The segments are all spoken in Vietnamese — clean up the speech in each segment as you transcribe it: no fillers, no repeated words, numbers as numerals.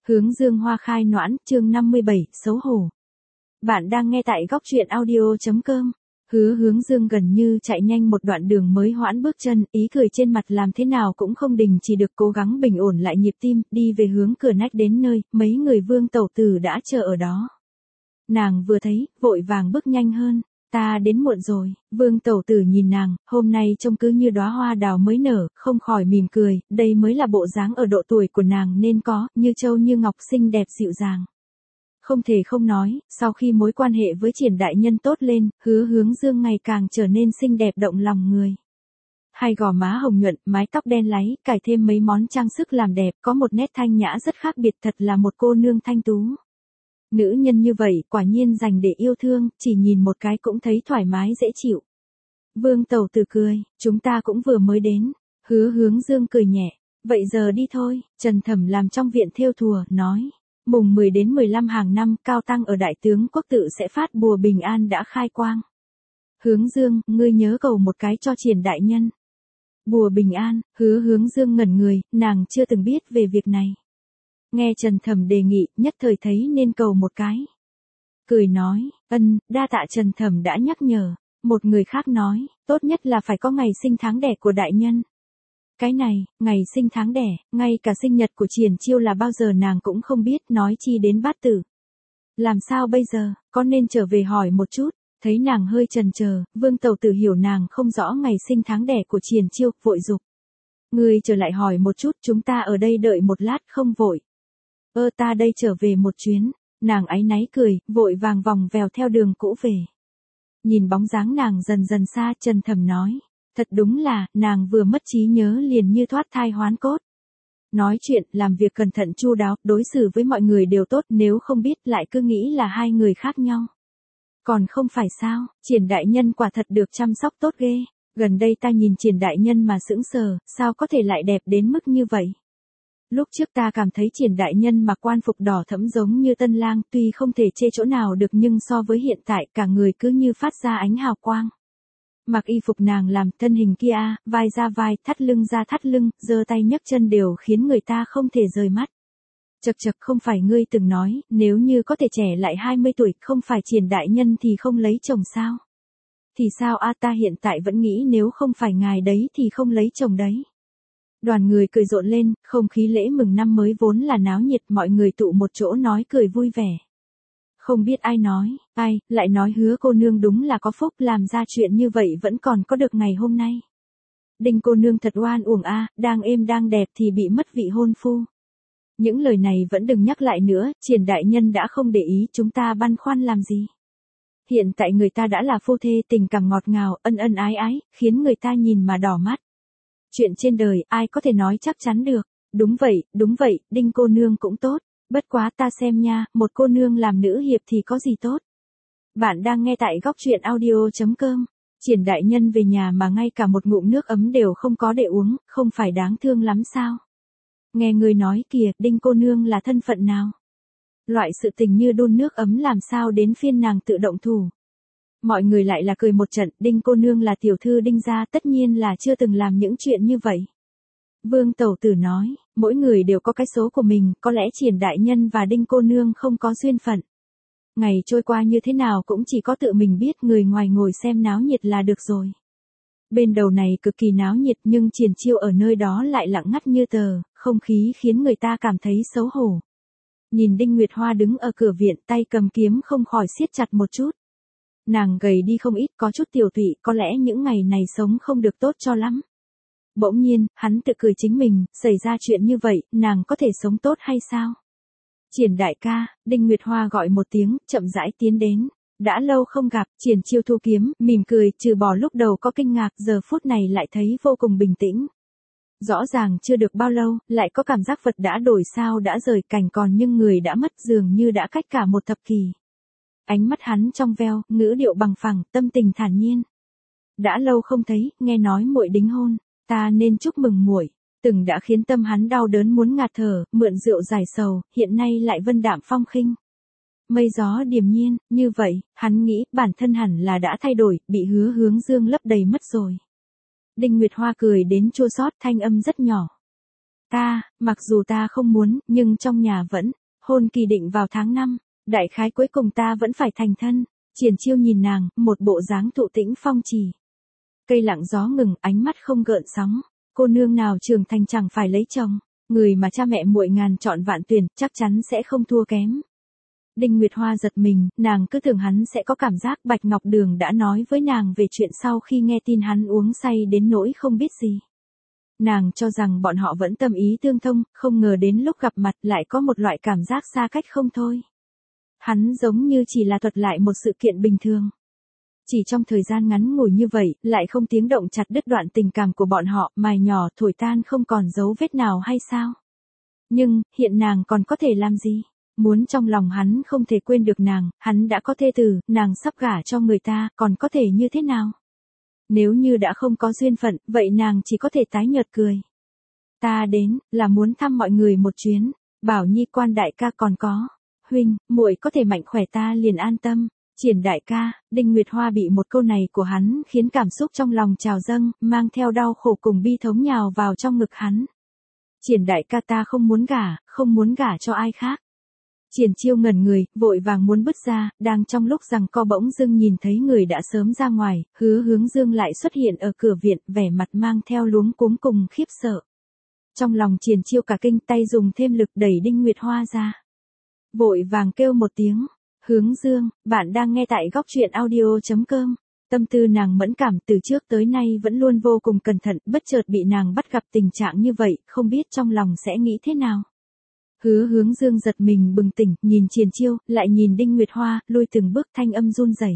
Hướng dương hoa khai noãn, chương 57, xấu hổ. Bạn đang nghe tại góc truyện audio.com. Hướng dương gần như chạy nhanh một đoạn đường mới hoãn bước chân, ý cười trên mặt làm thế nào cũng không đình chỉ được, cố gắng bình ổn lại nhịp tim, đi về hướng cửa nách đến nơi, mấy người Vương tẩu tử đã chờ ở đó. Nàng vừa thấy, vội vàng bước nhanh hơn. Ta đến muộn rồi. Vương tẩu tử nhìn nàng, hôm nay trông cứ như đóa hoa đào mới nở, không khỏi mỉm cười, đây mới là bộ dáng ở độ tuổi của nàng nên có, như châu như ngọc, xinh đẹp dịu dàng. Không thể không nói, sau khi mối quan hệ với Triển đại nhân tốt lên, Hướng dương ngày càng trở nên xinh đẹp động lòng người. Hai gò má hồng nhuận, mái tóc đen láy, cài thêm mấy món trang sức làm đẹp, có một nét thanh nhã rất khác biệt, thật là một cô nương thanh tú. Nữ nhân như vậy, quả nhiên dành để yêu thương, chỉ nhìn một cái cũng thấy thoải mái dễ chịu. Vương tẩu tử cười, chúng ta cũng vừa mới đến. Hướng dương cười nhẹ, vậy giờ đi thôi. Trần Thẩm làm trong viện thêu thùa, nói, mùng 10 đến 15 hàng năm, cao tăng ở Đại Tướng Quốc tự sẽ phát bùa bình an đã khai quang. Hướng dương, ngươi nhớ cầu một cái cho Triển đại nhân. Bùa bình an, Hướng dương ngẩn người, nàng chưa từng biết về việc này. Nghe Trần Thẩm đề nghị, nhất thời thấy nên cầu một cái. Cười nói, đa tạ Trần Thẩm đã nhắc nhở. Một người khác nói, tốt nhất là phải có ngày sinh tháng đẻ của đại nhân. Cái này, ngày sinh tháng đẻ, ngay cả sinh nhật của Triển Chiêu là bao giờ nàng cũng không biết, nói chi đến bát tử. Làm sao bây giờ, có nên trở về hỏi một chút? Thấy nàng hơi chần chờ, Vương tẩu tử hiểu nàng không rõ ngày sinh tháng đẻ của Triển Chiêu, vội dục. Ngươi trở lại hỏi một chút, chúng ta ở đây đợi một lát không vội. Ta đây trở về một chuyến. Nàng áy náy cười, vội vàng vòng vèo theo đường cũ về. Nhìn bóng dáng nàng dần dần xa, Trần Thẩm nói, thật đúng là, nàng vừa mất trí nhớ liền như thoát thai hoán cốt. Nói chuyện, làm việc cẩn thận chu đáo, đối xử với mọi người đều tốt, nếu không biết lại cứ nghĩ là hai người khác nhau. Còn không phải sao, Triển đại nhân quả thật được chăm sóc tốt ghê. Gần đây ta nhìn Triển đại nhân mà sững sờ, sao có thể lại đẹp đến mức như vậy? Lúc trước ta cảm thấy Triển đại nhân mặc quan phục đỏ thẫm giống như tân lang, tuy không thể chê chỗ nào được nhưng so với hiện tại cả người cứ như phát ra ánh hào quang. Mặc y phục nàng làm, thân hình kia, vai ra vai, thắt lưng ra thắt lưng, giơ tay nhấc chân đều khiến người ta không thể rời mắt. Chậc chậc, không phải ngươi từng nói, nếu như có thể trẻ lại 20 tuổi, không phải Triển đại nhân thì không lấy chồng sao? Thì sao ta hiện tại vẫn nghĩ nếu không phải ngài đấy thì không lấy chồng đấy. Đoàn người cười rộn lên, không khí lễ mừng năm mới vốn là náo nhiệt, mọi người tụ một chỗ nói cười vui vẻ. Không biết ai nói, lại nói Hứa cô nương đúng là có phúc, làm ra chuyện như vậy vẫn còn có được ngày hôm nay. Đinh cô nương thật oan uổng đang êm đang đẹp thì bị mất vị hôn phu. Những lời này vẫn đừng nhắc lại nữa, Triển đại nhân đã không để ý, chúng ta băn khoăn làm gì. Hiện tại người ta đã là phu thê, tình cảm ngọt ngào, ân ân ái ái, khiến người ta nhìn mà đỏ mắt. Chuyện trên đời, ai có thể nói chắc chắn được. Đúng vậy, Đinh cô nương cũng tốt. Bất quá ta xem nha, một cô nương làm nữ hiệp thì có gì tốt. Bạn đang nghe tại góc truyện audio.com. Triển đại nhân về nhà mà ngay cả một ngụm nước ấm đều không có để uống, không phải đáng thương lắm sao? Nghe người nói kìa, Đinh cô nương là thân phận nào? Loại sự tình như đun nước ấm làm sao đến phiên nàng tự động thủ? Mọi người lại là cười một trận, Đinh cô nương là tiểu thư Đinh gia, tất nhiên là chưa từng làm những chuyện như vậy. Vương tẩu tử nói, mỗi người đều có cái số của mình, có lẽ Triển đại nhân và Đinh cô nương không có duyên phận. Ngày trôi qua như thế nào cũng chỉ có tự mình biết, người ngoài ngồi xem náo nhiệt là được rồi. Bên đầu này cực kỳ náo nhiệt nhưng Triển Chiêu ở nơi đó lại lặng ngắt như tờ, không khí khiến người ta cảm thấy xấu hổ. Nhìn Đinh Nguyệt Hoa đứng ở cửa viện, tay cầm kiếm không khỏi siết chặt một chút. Nàng gầy đi không ít, có chút tiểu tụy, có lẽ những ngày này sống không được tốt cho lắm. Bỗng nhiên, hắn tự cười chính mình, xảy ra chuyện như vậy, nàng có thể sống tốt hay sao? Triển đại ca, Đinh Nguyệt Hoa gọi một tiếng, chậm rãi tiến đến. Đã lâu không gặp, Triển Chiêu thu kiếm, mỉm cười, trừ bỏ lúc đầu có kinh ngạc, giờ phút này lại thấy vô cùng bình tĩnh. Rõ ràng chưa được bao lâu, lại có cảm giác vật đã đổi sao đã rời cảnh còn nhưng người đã mất, dường như đã cách cả một thập kỷ. Ánh mắt hắn trong veo, ngữ điệu bằng phẳng, tâm tình thản nhiên. Đã lâu không thấy, nghe nói muội đính hôn, ta nên chúc mừng muội. Từng đã khiến tâm hắn đau đớn muốn ngạt thở, mượn rượu giải sầu, hiện nay lại vân đạm phong khinh. Mây gió điềm nhiên, như vậy, hắn nghĩ bản thân hẳn là đã thay đổi, bị Hướng dương lấp đầy mất rồi. Đinh Nguyệt Hoa cười đến chua xót, thanh âm rất nhỏ. Mặc dù ta không muốn, nhưng trong nhà vẫn, hôn kỳ định vào tháng 5, đại khái cuối cùng ta vẫn phải thành thân. Triển Chiêu nhìn nàng, một bộ dáng thụ tĩnh phong trì. Cây lặng gió ngừng, ánh mắt không gợn sóng. Cô nương nào trưởng thành chẳng phải lấy chồng, người mà cha mẹ muội ngàn chọn vạn tuyển, chắc chắn sẽ không thua kém. Đinh Nguyệt Hoa giật mình, nàng cứ tưởng hắn sẽ có cảm giác Bạch Ngọc Đường đã nói với nàng về chuyện sau khi nghe tin hắn uống say đến nỗi không biết gì. Nàng cho rằng bọn họ vẫn tâm ý tương thông, không ngờ đến lúc gặp mặt lại có một loại cảm giác xa cách không thôi. Hắn giống như chỉ là thuật lại một sự kiện bình thường. Chỉ trong thời gian ngắn ngủi như vậy, lại không tiếng động chặt đứt đoạn tình cảm của bọn họ, mài nhỏ thổi tan không còn dấu vết nào hay sao? Nhưng, hiện nàng còn có thể làm gì? Muốn trong lòng hắn không thể quên được nàng, hắn đã có thê tử, nàng sắp gả cho người ta, còn có thể như thế nào? Nếu như đã không có duyên phận, vậy nàng chỉ có thể tái nhợt cười. Ta đến, là muốn thăm mọi người một chuyến, bảo Nhi Quan đại ca còn có. Huynh, muội có thể mạnh khỏe ta liền an tâm. Triển đại ca, Đinh Nguyệt Hoa bị một câu này của hắn khiến cảm xúc trong lòng trào dâng, mang theo đau khổ cùng bi thống nhào vào trong ngực hắn. Triển đại ca ta không muốn gả cho ai khác. Triển Chiêu ngẩn người, vội vàng muốn bứt ra, đang trong lúc giằng co bỗng dưng nhìn thấy người đã sớm ra ngoài, Hứa Hướng Dương lại xuất hiện ở cửa viện, vẻ mặt mang theo luống cuống cùng khiếp sợ. Trong lòng Triển Chiêu cả kinh, tay dùng thêm lực đẩy Đinh Nguyệt Hoa ra. Vội vàng kêu một tiếng, Hướng Dương, bạn đang nghe tại góc truyện audio.com. Tâm tư nàng mẫn cảm từ trước tới nay vẫn luôn vô cùng cẩn thận, bất chợt bị nàng bắt gặp tình trạng như vậy, không biết trong lòng sẽ nghĩ thế nào. Hứa Hướng Dương giật mình bừng tỉnh, nhìn Triển Chiêu, lại nhìn Đinh Nguyệt Hoa, lùi từng bước thanh âm run rẩy.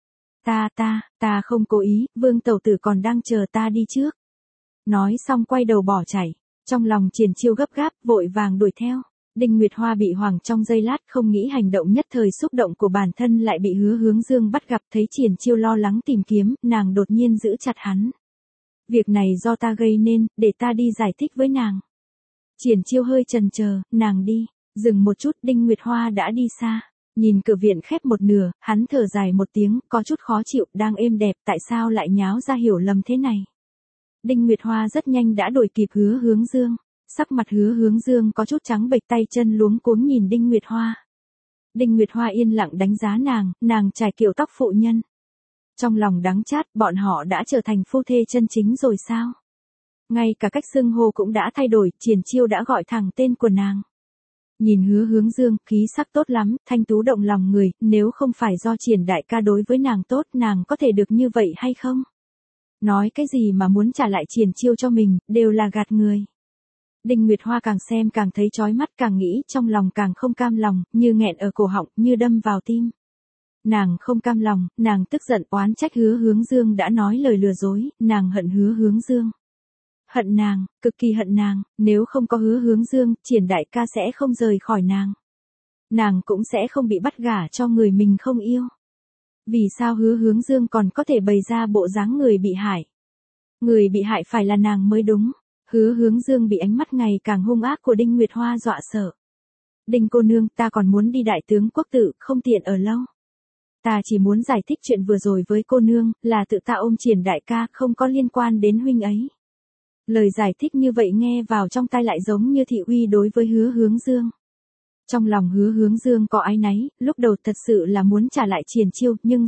Ta không cố ý, Vương tẩu tử còn đang chờ ta đi trước. Nói xong quay đầu bỏ chạy, trong lòng Triển Chiêu gấp gáp, vội vàng đuổi theo. Đinh Nguyệt Hoa bị hoảng trong giây lát, không nghĩ hành động nhất thời xúc động của bản thân lại bị Hứa Hướng Dương bắt gặp, thấy Triển Chiêu lo lắng tìm kiếm, nàng đột nhiên giữ chặt hắn. Việc này do ta gây nên, để ta đi giải thích với nàng. Triển Chiêu hơi chần chờ, nàng đi, dừng một chút, Đinh Nguyệt Hoa đã đi xa. Nhìn cửa viện khép một nửa, hắn thở dài một tiếng, có chút khó chịu, đang êm đẹp, tại sao lại nháo ra hiểu lầm thế này. Đinh Nguyệt Hoa rất nhanh đã đuổi kịp Hứa Hướng Dương. Sắc mặt Hứa Hướng Dương có chút trắng bệch, tay chân luống cuống nhìn Đinh Nguyệt Hoa. Đinh Nguyệt Hoa yên lặng đánh giá nàng trải kiểu tóc phụ nhân. Trong lòng đắng chát, bọn họ đã trở thành phu thê chân chính rồi sao? Ngay cả cách xưng hô cũng đã thay đổi, Triển Chiêu đã gọi thẳng tên của nàng. Nhìn Hứa Hướng Dương, khí sắc tốt lắm, thanh tú động lòng người, nếu không phải do Triển đại ca đối với nàng tốt, nàng có thể được như vậy hay không? Nói cái gì mà muốn trả lại Triển Chiêu cho mình, đều là gạt người. Đinh Nguyệt Hoa càng xem càng thấy chói mắt, càng nghĩ trong lòng càng không cam lòng, như nghẹn ở cổ họng, như đâm vào tim. Nàng không cam lòng, nàng tức giận oán trách Hứa Hướng Dương đã nói lời lừa dối, nàng hận Hứa Hướng Dương. Hận nàng, cực kỳ hận nàng, nếu không có Hứa Hướng Dương, Triển đại ca sẽ không rời khỏi nàng. Nàng cũng sẽ không bị bắt gả cho người mình không yêu. Vì sao Hứa Hướng Dương còn có thể bày ra bộ dáng người bị hại? Người bị hại phải là nàng mới đúng. Hứa Hướng Dương bị ánh mắt ngày càng hung ác của Đinh Nguyệt Hoa dọa sợ. Đinh cô nương, ta còn muốn đi Đại Tướng Quốc Tự, không tiện ở lâu. Ta chỉ muốn giải thích chuyện vừa rồi với cô nương, là tự ta ôm Triển đại ca, không có liên quan đến huynh ấy. Lời giải thích như vậy nghe vào trong tai lại giống như thị uy đối với Hứa Hướng Dương. Trong lòng Hứa Hướng Dương có áy náy, lúc đầu thật sự là muốn trả lại Triển Chiêu, nhưng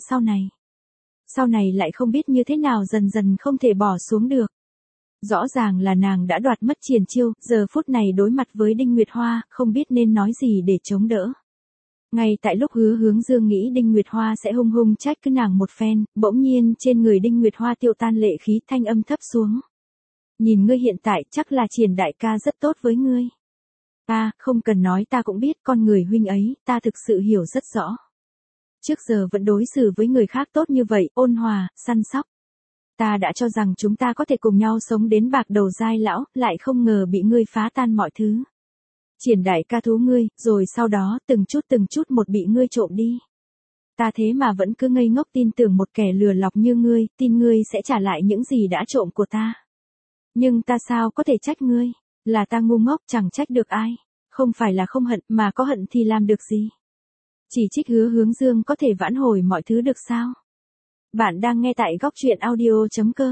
sau này lại không biết như thế nào dần dần không thể bỏ xuống được. Rõ ràng là nàng đã đoạt mất Triển Chiêu, giờ phút này đối mặt với Đinh Nguyệt Hoa, không biết nên nói gì để chống đỡ. Ngay tại lúc Hứa Hướng Dương nghĩ Đinh Nguyệt Hoa sẽ hung hung trách cứ nàng một phen, bỗng nhiên trên người Đinh Nguyệt Hoa tiêu tan lệ khí, thanh âm thấp xuống. Nhìn ngươi hiện tại, chắc là Triển đại ca rất tốt với ngươi. Không cần nói, ta cũng biết con người huynh ấy, ta thực sự hiểu rất rõ. Trước giờ vẫn đối xử với người khác tốt như vậy, ôn hòa, săn sóc. Ta đã cho rằng chúng ta có thể cùng nhau sống đến bạc đầu giai lão, lại không ngờ bị ngươi phá tan mọi thứ. Triển đại ca thú ngươi, rồi sau đó từng chút một bị ngươi trộm đi. Ta thế mà vẫn cứ ngây ngốc tin tưởng một kẻ lừa lọc như ngươi, tin ngươi sẽ trả lại những gì đã trộm của ta. Nhưng ta sao có thể trách ngươi, là ta ngu ngốc, chẳng trách được ai. Không phải là không hận, mà có hận thì làm được gì. Chỉ trích Hứa Hướng Dương có thể vãn hồi mọi thứ được sao? Bạn đang nghe tại góc truyện audio.com.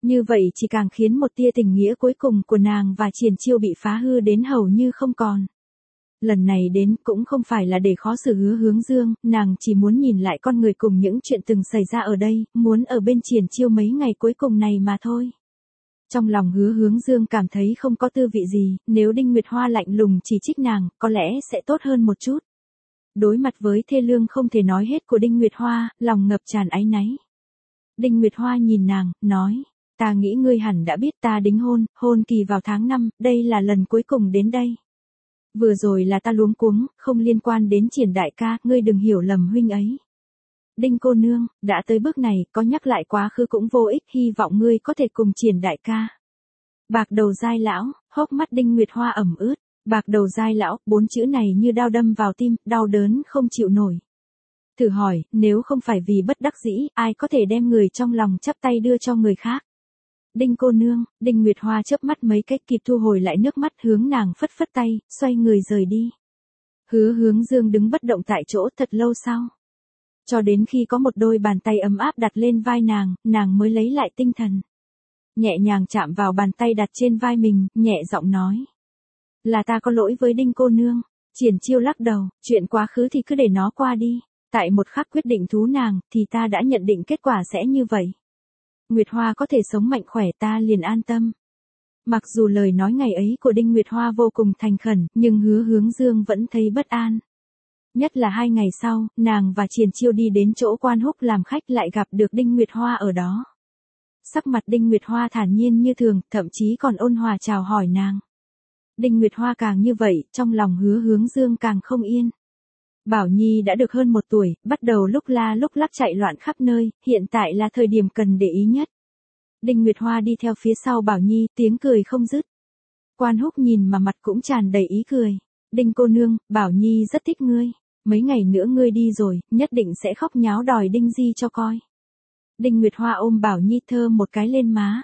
Như vậy chỉ càng khiến một tia tình nghĩa cuối cùng của nàng và Triển Chiêu bị phá hư đến hầu như không còn. Lần này đến cũng không phải là để khó xử Hứa Hướng Dương, nàng chỉ muốn nhìn lại con người cùng những chuyện từng xảy ra ở đây, muốn ở bên Triển Chiêu mấy ngày cuối cùng này mà thôi. Trong lòng Hứa Hướng Dương cảm thấy không có tư vị gì, nếu Đinh Nguyệt Hoa lạnh lùng chỉ trích nàng, có lẽ sẽ tốt hơn một chút. Đối mặt với thê lương không thể nói hết của Đinh Nguyệt Hoa, lòng ngập tràn áy náy. Đinh Nguyệt Hoa nhìn nàng, nói, ta nghĩ ngươi hẳn đã biết ta đính hôn kỳ vào tháng 5, đây là lần cuối cùng đến đây. Vừa rồi là ta luống cuống, không liên quan đến Triển đại ca, ngươi đừng hiểu lầm huynh ấy. Đinh cô nương, đã tới bước này, có nhắc lại quá khứ cũng vô ích, hy vọng ngươi có thể cùng Triển đại ca. Bạc đầu dai lão, hốc mắt Đinh Nguyệt Hoa ẩm ướt, bạc đầu dai lão, 4 chữ này như đao đâm vào tim, đau đớn không chịu nổi. Thử hỏi, nếu không phải vì bất đắc dĩ, ai có thể đem người trong lòng chắp tay đưa cho người khác? Đinh cô nương, Đinh Nguyệt Hoa chớp mắt mấy cách kịp thu hồi lại nước mắt hướng nàng phất phất tay, xoay người rời đi. Hứa Hướng Dương đứng bất động tại chỗ thật lâu sau. Cho đến khi có một đôi bàn tay ấm áp đặt lên vai nàng mới lấy lại tinh thần. Nhẹ nhàng chạm vào bàn tay đặt trên vai mình, nhẹ giọng nói. Là ta có lỗi với Đinh cô nương. Triển Chiêu lắc đầu, chuyện quá khứ thì cứ để nó qua đi. Tại một khắc quyết định thú nàng, thì ta đã nhận định kết quả sẽ như vậy. Nguyệt Hoa có thể sống mạnh khỏe ta liền an tâm. Mặc dù lời nói ngày ấy của Đinh Nguyệt Hoa vô cùng thành khẩn, nhưng Hứa Hướng Dương vẫn thấy bất an. Nhất là 2 ngày sau, nàng và Triển Chiêu đi đến chỗ Quan Húc làm khách lại gặp được Đinh Nguyệt Hoa ở đó. Sắc mặt Đinh Nguyệt Hoa thản nhiên như thường, thậm chí còn ôn hòa chào hỏi nàng. Đinh Nguyệt Hoa càng như vậy, trong lòng Hứa Hướng Dương càng không yên. Bảo Nhi đã được hơn 1 tuổi, bắt đầu lúc la lúc lắc chạy loạn khắp nơi, hiện tại là thời điểm cần để ý nhất. Đinh Nguyệt Hoa đi theo phía sau Bảo Nhi, tiếng cười không dứt. Quan Húc nhìn mà mặt cũng tràn đầy ý cười. Đinh cô nương, Bảo Nhi rất thích ngươi. Mấy ngày nữa ngươi đi rồi, nhất định sẽ khóc nháo đòi Đinh Di cho coi. Đinh Nguyệt Hoa ôm Bảo Nhi thơm một cái lên má.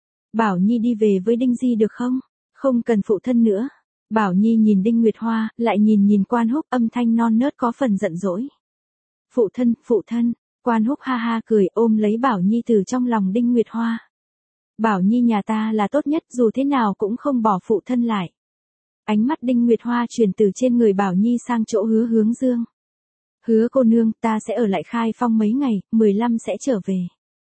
Bảo Nhi đi về với Đinh Di được không? Không cần phụ thân nữa. Bảo Nhi nhìn Đinh Nguyệt Hoa, lại nhìn Quan Húc, âm thanh non nớt có phần giận dỗi. Phụ thân, Quan Húc ha ha cười ôm lấy Bảo Nhi từ trong lòng Đinh Nguyệt Hoa. Bảo Nhi nhà ta là tốt nhất, dù thế nào cũng không bỏ phụ thân lại. Ánh mắt Đinh Nguyệt Hoa chuyển từ trên người Bảo Nhi sang chỗ Hứa Hướng Dương. Hứa cô nương, ta sẽ ở lại Khai Phong mấy ngày, 15 sẽ trở về.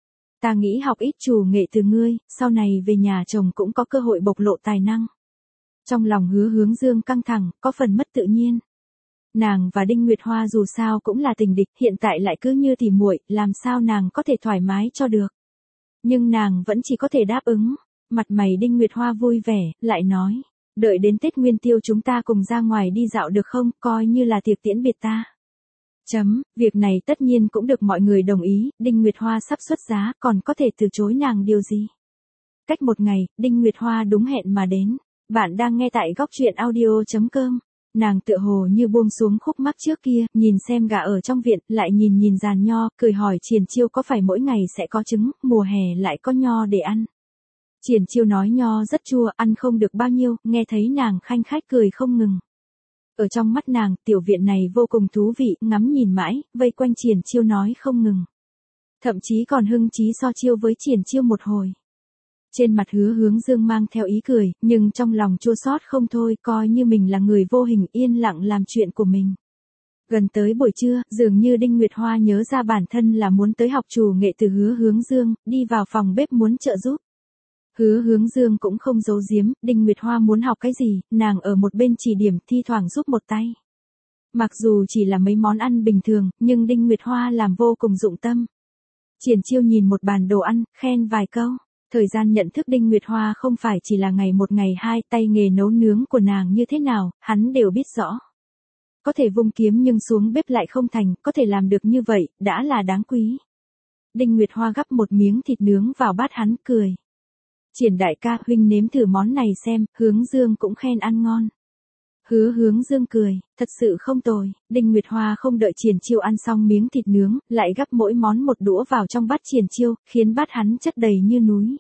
Ta nghĩ học ít trù nghệ từ ngươi, sau này về nhà chồng cũng có cơ hội bộc lộ tài năng. Trong lòng Hứa Hướng Dương căng thẳng, có phần mất tự nhiên. Nàng và Đinh Nguyệt Hoa dù sao cũng là tình địch, hiện tại lại cứ như tỉ muội, làm sao nàng có thể thoải mái cho được. Nhưng nàng vẫn chỉ có thể đáp ứng. Mặt mày Đinh Nguyệt Hoa vui vẻ, lại nói, đợi đến Tết Nguyên Tiêu chúng ta cùng ra ngoài đi dạo được không, coi như là tiệc tiễn biệt ta. Việc này tất nhiên cũng được mọi người đồng ý, Đinh Nguyệt Hoa sắp xuất giá, còn có thể từ chối nàng điều gì. Cách 1 ngày, Đinh Nguyệt Hoa đúng hẹn mà đến. Bạn đang nghe tại góc truyện audio.com. Nàng tựa hồ như buông xuống khúc mắc trước kia, nhìn xem gà ở trong viện, lại nhìn giàn nho, cười hỏi Triển Chiêu có phải mỗi ngày sẽ có trứng, mùa hè lại có nho để ăn. Triển Chiêu nói nho rất chua, ăn không được bao nhiêu, nghe thấy nàng khanh khách cười không ngừng. Ở trong mắt nàng, tiểu viện này vô cùng thú vị, ngắm nhìn mãi, vây quanh Triển Chiêu nói không ngừng. Thậm chí còn hưng chí so chiêu với Triển Chiêu một hồi. Trên mặt Hứa Hướng Dương mang theo ý cười, nhưng trong lòng chua xót không thôi, coi như mình là người vô hình yên lặng làm chuyện của mình. Gần tới buổi trưa, dường như Đinh Nguyệt Hoa nhớ ra bản thân là muốn tới học trù nghệ từ Hứa Hướng Dương, đi vào phòng bếp muốn trợ giúp. Hứa Hướng Dương cũng không giấu giếm, Đinh Nguyệt Hoa muốn học cái gì, nàng ở một bên chỉ điểm thi thoảng giúp một tay. Mặc dù chỉ là mấy món ăn bình thường, nhưng Đinh Nguyệt Hoa làm vô cùng dụng tâm. Triển Chiêu nhìn một bàn đồ ăn, khen vài câu. Thời gian nhận thức Đinh Nguyệt Hoa không phải chỉ là ngày 1 ngày 2, tay nghề nấu nướng của nàng như thế nào, hắn đều biết rõ. Có thể vung kiếm nhưng xuống bếp lại không thành, có thể làm được như vậy, đã là đáng quý. Đinh Nguyệt Hoa gắp một miếng thịt nướng vào bát hắn, cười. Triển đại ca, huynh nếm thử món này xem, Hướng Dương cũng khen ăn ngon. Hướng Dương cười, thật sự không tồi. Đinh Nguyệt Hoa không đợi Triển Chiêu ăn xong miếng thịt nướng, lại gắp mỗi món một đũa vào trong bát Triển Chiêu, khiến bát hắn chất đầy như núi.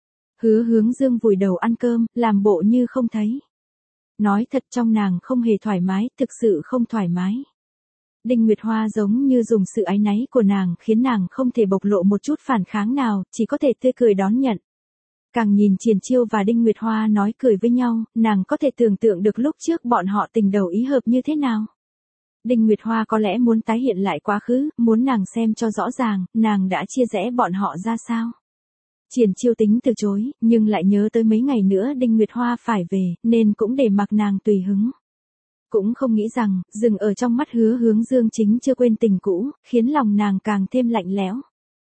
Hướng Dương vùi đầu ăn cơm, làm bộ như không thấy. Nói thật trong nàng không hề thoải mái, thực sự không thoải mái. Đinh Nguyệt Hoa giống như dùng sự áy náy của nàng khiến nàng không thể bộc lộ một chút phản kháng nào, chỉ có thể tươi cười đón nhận. Càng nhìn Triển Chiêu và Đinh Nguyệt Hoa nói cười với nhau, nàng có thể tưởng tượng được lúc trước bọn họ tình đầu ý hợp như thế nào. Đinh Nguyệt Hoa có lẽ muốn tái hiện lại quá khứ, muốn nàng xem cho rõ ràng, nàng đã chia rẽ bọn họ ra sao. Triển Chiêu tính từ chối, nhưng lại nhớ tới mấy ngày nữa Đinh Nguyệt Hoa phải về, nên cũng để mặc nàng tùy hứng. Cũng không nghĩ rằng, dừng ở trong mắt Hứa Hướng Dương chính chưa quên tình cũ, khiến lòng nàng càng thêm lạnh lẽo.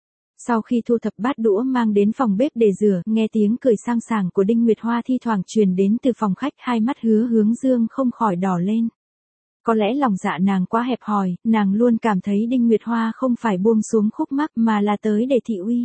Sau khi thu thập bát đũa mang đến phòng bếp để rửa, nghe tiếng cười sang sảng của Đinh Nguyệt Hoa thi thoảng truyền đến từ phòng khách, hai mắt Hứa Hướng Dương không khỏi đỏ lên. Có lẽ lòng dạ nàng quá hẹp hòi, nàng luôn cảm thấy Đinh Nguyệt Hoa không phải buông xuống khúc mắc mà là tới để thị uy.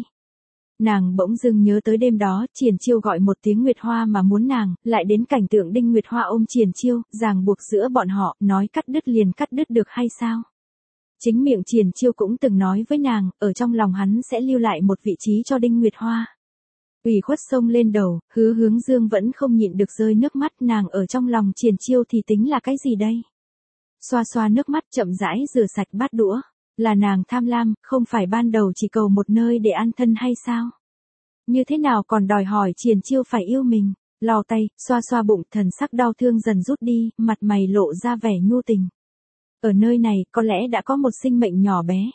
Nàng bỗng dưng nhớ tới đêm đó, Triển Chiêu gọi một tiếng Nguyệt Hoa mà muốn nàng, lại đến cảnh tượng Đinh Nguyệt Hoa ôm Triển Chiêu, ràng buộc giữa bọn họ, nói cắt đứt liền cắt đứt được hay sao? Chính miệng Triển Chiêu cũng từng nói với nàng, ở trong lòng hắn sẽ lưu lại một vị trí cho Đinh Nguyệt Hoa. Ủy khuất xông lên đầu, Hứa Hướng Dương vẫn không nhịn được rơi nước mắt, nàng ở trong lòng Triển Chiêu thì tính là cái gì đây? Xoa xoa nước mắt chậm rãi rửa sạch bát đũa. Là nàng tham lam, không phải ban đầu chỉ cầu một nơi để an thân hay sao? Như thế nào còn đòi hỏi Triển Chiêu phải yêu mình? Lau tay, xoa xoa bụng, thần sắc đau thương dần rút đi, mặt mày lộ ra vẻ nhu tình. Ở nơi này, có lẽ đã có một sinh mệnh nhỏ bé.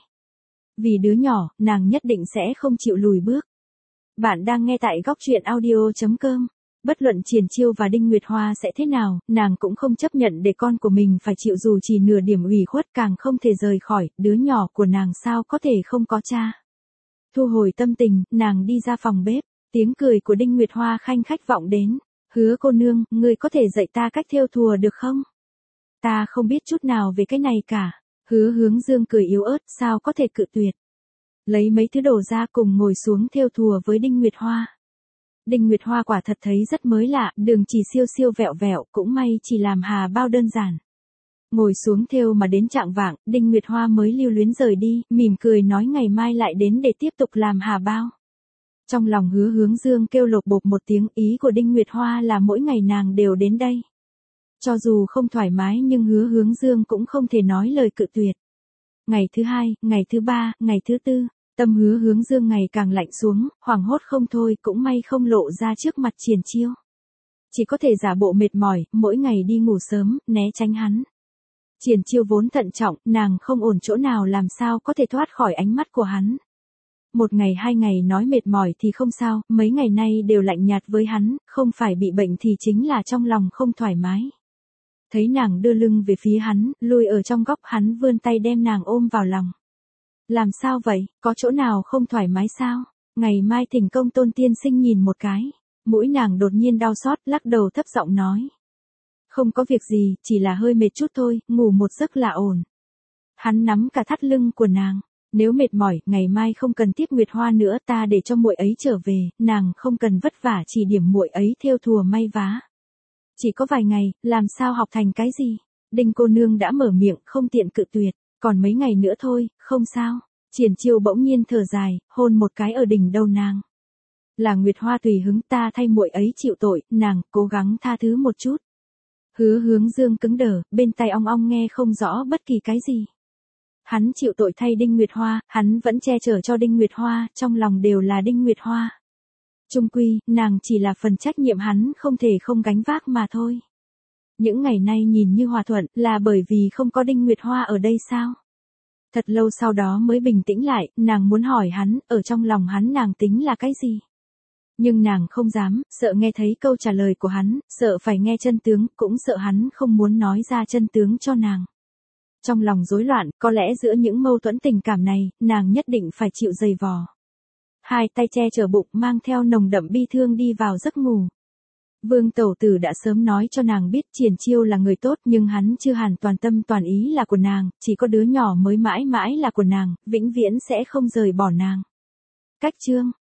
Vì đứa nhỏ, nàng nhất định sẽ không chịu lùi bước. Bạn đang nghe tại góc truyện audio.com. Bất luận Triển Chiêu và Đinh Nguyệt Hoa sẽ thế nào, nàng cũng không chấp nhận để con của mình phải chịu dù chỉ nửa điểm ủy khuất, càng không thể rời khỏi, đứa nhỏ của nàng sao có thể không có cha. Thu hồi tâm tình, nàng đi ra phòng bếp, tiếng cười của Đinh Nguyệt Hoa khanh khách vọng đến. Hứa cô nương, ngươi có thể dạy ta cách thêu thùa được không? Ta không biết chút nào về cái này cả. Hứa Hướng Dương cười yếu ớt, sao có thể cự tuyệt. Lấy mấy thứ đồ ra cùng ngồi xuống thêu thùa với Đinh Nguyệt Hoa. Đinh Nguyệt Hoa quả thật thấy rất mới lạ, đường chỉ siêu siêu vẹo vẹo, cũng may chỉ làm hà bao đơn giản. Ngồi xuống thêu mà đến chạng vạng, Đinh Nguyệt Hoa mới lưu luyến rời đi, mỉm cười nói ngày mai lại đến để tiếp tục làm hà bao. Trong lòng Hứa Hướng Dương kêu lột bột một tiếng, ý của Đinh Nguyệt Hoa là mỗi ngày nàng đều đến đây. Cho dù không thoải mái nhưng Hứa Hướng Dương cũng không thể nói lời cự tuyệt. Ngày thứ hai, ngày thứ ba, ngày thứ tư, tâm Hứa Hướng Dương ngày càng lạnh xuống, hoảng hốt không thôi, cũng may không lộ ra trước mặt Triển Chiêu. Chỉ có thể giả bộ mệt mỏi, mỗi ngày đi ngủ sớm, né tránh hắn. Triển Chiêu vốn thận trọng, nàng không ổn chỗ nào làm sao có thể thoát khỏi ánh mắt của hắn. Một ngày hai ngày nói mệt mỏi thì không sao, mấy ngày nay đều lạnh nhạt với hắn, không phải bị bệnh thì chính là trong lòng không thoải mái. Thấy nàng đưa lưng về phía hắn, lùi ở trong góc, hắn vươn tay đem nàng ôm vào lòng. Làm sao vậy, có chỗ nào không thoải mái sao? Ngày mai thỉnh công Tôn tiên sinh nhìn một cái. Mũi nàng đột nhiên đau xót, lắc đầu thấp giọng nói. Không có việc gì, chỉ là hơi mệt chút thôi, ngủ một giấc là ổn. Hắn nắm cả thắt lưng của nàng. Nếu mệt mỏi, ngày mai không cần tiếp Nguyệt Hoa nữa, ta để cho muội ấy trở về, nàng không cần vất vả chỉ điểm muội ấy thêu thùa may vá. Chỉ có vài ngày, làm sao học thành cái gì? Đinh cô nương đã mở miệng, không tiện cự tuyệt, còn mấy ngày nữa thôi, không sao. Triển Chiêu bỗng nhiên thở dài, hôn một cái ở đỉnh đầu nàng. Là Nguyệt Hoa tùy hứng, ta thay muội ấy chịu tội, nàng cố gắng tha thứ một chút. Hứa Hướng Dương cứng đờ, bên tai ong ong nghe không rõ bất kỳ cái gì. Hắn chịu tội thay Đinh Nguyệt Hoa, hắn vẫn che chở cho Đinh Nguyệt Hoa, trong lòng đều là Đinh Nguyệt Hoa. Chung quy, nàng chỉ là phần trách nhiệm hắn không thể không gánh vác mà thôi. Những ngày nay nhìn như hòa thuận, là bởi vì không có Đinh Nguyệt Hoa ở đây sao? Thật lâu sau đó mới bình tĩnh lại, nàng muốn hỏi hắn, ở trong lòng hắn nàng tính là cái gì? Nhưng nàng không dám, sợ nghe thấy câu trả lời của hắn, sợ phải nghe chân tướng, cũng sợ hắn không muốn nói ra chân tướng cho nàng. Trong lòng rối loạn, có lẽ giữa những mâu thuẫn tình cảm này, nàng nhất định phải chịu dày vò. Hai tay che chở bụng, mang theo nồng đậm bi thương đi vào giấc ngủ. Vương Tẩu Tử đã sớm nói cho nàng biết Triển Chiêu là người tốt, nhưng hắn chưa hẳn toàn tâm toàn ý là của nàng, chỉ có đứa nhỏ mới mãi mãi là của nàng, vĩnh viễn sẽ không rời bỏ nàng. Cách chương